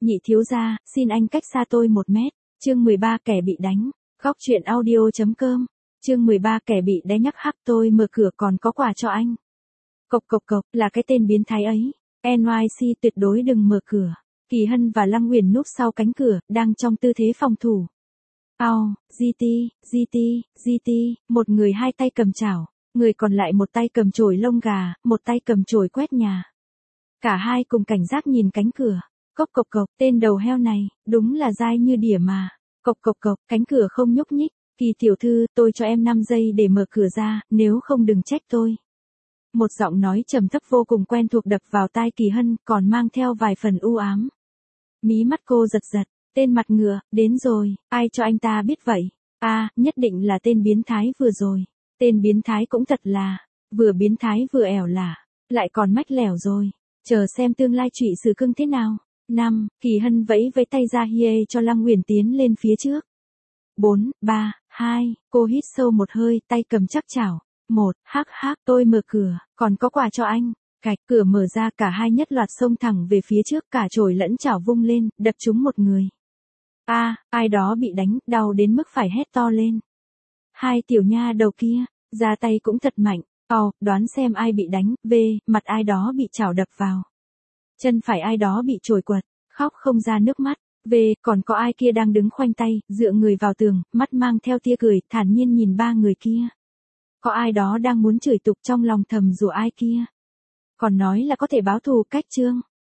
Nhị thiếu gia, xin anh cách xa tôi 1 mét. Chương 13 kẻ bị đánh. Góc truyện audio.com. Chương 13 kẻ bị đánh nhắc hắc tôi mở cửa còn có quà cho anh. Cộc cộc cộc, là cái tên biến thái ấy. NYC tuyệt đối đừng mở cửa. Kỳ Hân và Lăng Uyển núp sau cánh cửa, đang trong tư thế phòng thủ. GT, một người hai tay cầm chảo, người còn lại một tay cầm chổi lông gà, một tay cầm chổi quét nhà. Cả hai cùng cảnh giác nhìn cánh cửa. Cộc cộc cộc, tên đầu heo này, đúng là dai như đỉa mà. Cộc cộc cộc, cánh cửa không nhúc nhích. Kỳ tiểu thư, tôi cho em 5 giây để mở cửa ra, nếu không đừng trách tôi. Một giọng nói trầm thấp vô cùng quen thuộc đập vào tai Kỳ Hân, còn mang theo vài phần u ám. Mí mắt cô giật giật, tên mặt ngựa, đến rồi, ai cho anh ta biết vậy? Nhất định là tên biến thái vừa rồi. Tên biến thái cũng thật là, vừa biến thái vừa ẻo lả, lại còn mách lẻo rồi. Chờ xem tương lai trụy xử cưng thế nào. 5, Kỳ Hân vẫy với tay ra hie cho Lăng Uyển tiến lên phía trước. 4, 3, 2, cô hít sâu một hơi, tay cầm chắc chảo. 1, tôi mở cửa, còn có quà cho anh. Cạch, cửa mở ra, cả hai nhất loạt xông thẳng về phía trước, cả chổi lẫn chảo vung lên, đập trúng một người. Ai đó bị đánh, đau đến mức phải hét to lên. Hai tiểu nha đầu kia, ra tay cũng thật mạnh. Đoán xem ai bị đánh. V, mặt ai đó bị chảo đập vào. Chân phải ai đó bị chổi quật, khóc không ra nước mắt. V, còn có ai kia đang đứng khoanh tay, dựa người vào tường, mắt mang theo tia cười, thản nhiên nhìn ba người kia. Có ai đó đang muốn chửi tục trong lòng thầm rủa ai kia. Còn nói là có thể báo thù cách chương.